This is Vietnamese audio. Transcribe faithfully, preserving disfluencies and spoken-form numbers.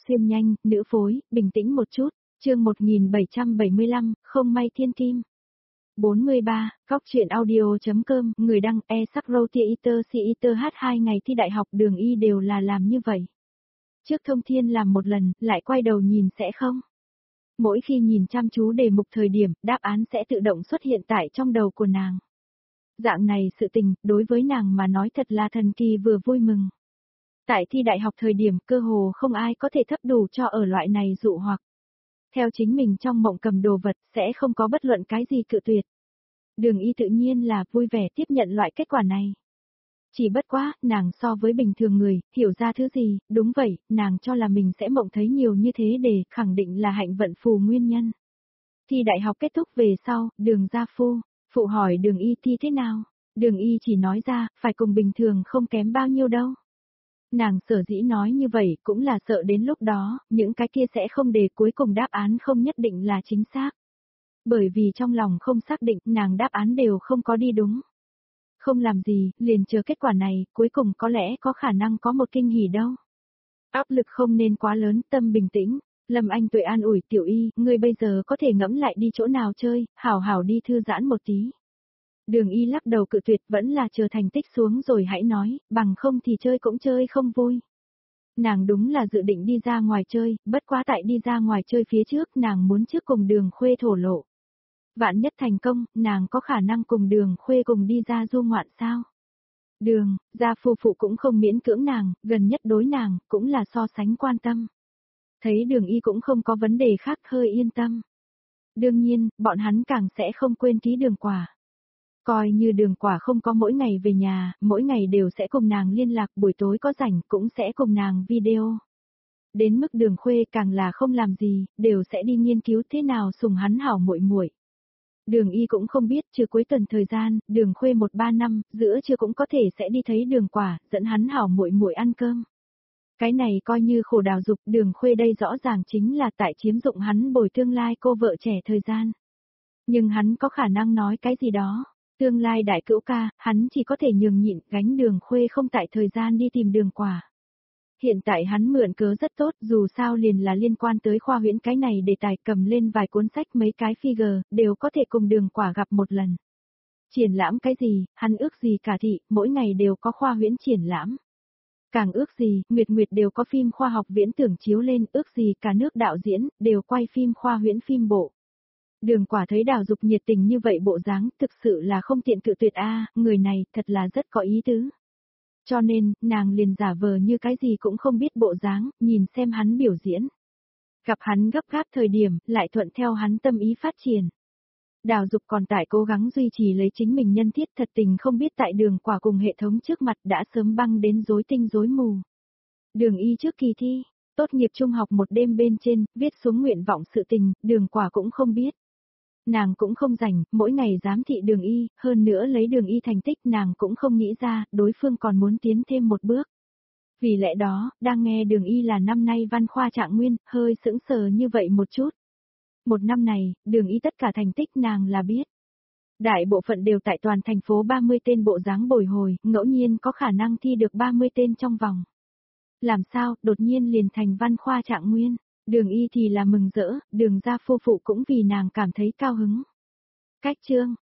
xuyên nhanh, nữ phối, bình tĩnh một chút, chương một nghìn bảy trăm bảy mươi lăm, không may thiên kim. bốn mươi ba, Cóc truyện audio.com, người đăng e sắc râu tia iter si iter hát hai ngày thi đại học Đường Y đều là làm như vậy. Trước thông thiên làm một lần, lại quay đầu nhìn sẽ không. Mỗi khi nhìn chăm chú đề mục thời điểm, đáp án sẽ tự động xuất hiện tại trong đầu của nàng. Dạng này sự tình, đối với nàng mà nói thật là thần kỳ vừa vui mừng. Tại thi đại học thời điểm cơ hồ không ai có thể thấp đủ cho ở loại này dụ hoặc. Theo chính mình trong mộng cầm đồ vật sẽ không có bất luận cái gì cự tuyệt. Đường Y tự nhiên là vui vẻ tiếp nhận loại kết quả này. Chỉ bất quá, nàng so với bình thường người, hiểu ra thứ gì, đúng vậy, nàng cho là mình sẽ mộng thấy nhiều như thế để khẳng định là hạnh vận phù nguyên nhân. Thi đại học kết thúc về sau, Đường gia phu, phụ hỏi Đường Y thi thế nào? Đường Y chỉ nói ra, phải cùng bình thường không kém bao nhiêu đâu. Nàng sở dĩ nói như vậy cũng là sợ đến lúc đó, những cái kia sẽ không để cuối cùng đáp án không nhất định là chính xác. Bởi vì trong lòng không xác định, nàng đáp án đều không có đi đúng. Không làm gì, liền chờ kết quả này, cuối cùng có lẽ có khả năng có một kinh hỉ đâu. Áp lực không nên quá lớn, tâm bình tĩnh. Lâm Anh Tuệ an ủi Tiểu Y, ngươi bây giờ có thể ngẫm lại đi chỗ nào chơi, hảo hảo đi thư giãn một tí. Đường Y lắc đầu cự tuyệt, vẫn là chờ thành tích xuống rồi hãy nói, bằng không thì chơi cũng chơi không vui. Nàng đúng là dự định đi ra ngoài chơi, bất quá tại đi ra ngoài chơi phía trước nàng muốn trước cùng Đường Khuê thổ lộ. Vạn nhất thành công, nàng có khả năng cùng Đường Khuê cùng đi ra du ngoạn sao? Đường, gia phu phụ cũng không miễn cưỡng nàng, gần nhất đối nàng, cũng là so sánh quan tâm. Thấy Đường Y cũng không có vấn đề khác hơi yên tâm. Đương nhiên, bọn hắn càng sẽ không quên ký Đường Quả. Coi như Đường Quả không có mỗi ngày về nhà, mỗi ngày đều sẽ cùng nàng liên lạc, buổi tối có rảnh cũng sẽ cùng nàng video. Đến mức Đường Khuê càng là không làm gì, đều sẽ đi nghiên cứu thế nào sùng hắn hảo muội muội. Đường Y cũng không biết, trừ cuối tuần thời gian, Đường Khuê một ba năm, giữa trưa cũng có thể sẽ đi thấy Đường Quả, dẫn hắn hảo muội muội ăn cơm. Cái này coi như khổ đào dục, Đường Khuê đây rõ ràng chính là tại chiếm dụng hắn bồi tương lai cô vợ trẻ thời gian. Nhưng hắn có khả năng nói cái gì đó, tương lai đại cữu ca, hắn chỉ có thể nhường nhịn, gánh Đường Khuê không tại thời gian đi tìm Đường Quả. Hiện tại hắn mượn cớ rất tốt, dù sao liền là liên quan tới khoa huyễn cái này để tài cầm lên vài cuốn sách mấy cái figure, đều có thể cùng Đường Quả gặp một lần. Triển lãm cái gì, hắn ước gì cả thị, mỗi ngày đều có khoa huyễn triển lãm. Càng ước gì, Nguyệt Nguyệt đều có phim khoa học viễn tưởng chiếu lên, ước gì cả nước đạo diễn, đều quay phim khoa huyễn phim bộ. Đường Quả thấy Đào Dục nhiệt tình như vậy bộ dáng, thực sự là không tiện cự tuyệt a, người này thật là rất có ý tứ. Cho nên, nàng liền giả vờ như cái gì cũng không biết bộ dáng, nhìn xem hắn biểu diễn. Gặp hắn gấp gáp thời điểm, lại thuận theo hắn tâm ý phát triển. Đào Dục còn tại cố gắng duy trì lấy chính mình nhân thiết, thật tình không biết tại Đường Quả cùng hệ thống trước mặt đã sớm băng đến rối tinh rối mù. Đường Y trước kỳ thi, tốt nghiệp trung học một đêm bên trên, viết xuống nguyện vọng sự tình, Đường Quả cũng không biết. Nàng cũng không rảnh, mỗi ngày giám thị Đường Y, hơn nữa lấy Đường Y thành tích nàng cũng không nghĩ ra, đối phương còn muốn tiến thêm một bước. Vì lẽ đó, đang nghe Đường Y là năm nay văn khoa trạng nguyên, hơi sững sờ như vậy một chút. Một năm này, Đường Y tất cả thành tích nàng là biết. Đại bộ phận đều tại toàn thành phố ba mươi tên bộ dáng bồi hồi, ngẫu nhiên có khả năng thi được ba mươi tên trong vòng. Làm sao, đột nhiên liền thành văn khoa trạng nguyên. Đường Y thì là mừng rỡ, Đường gia phu phụ cũng vì nàng cảm thấy cao hứng. Cách chương,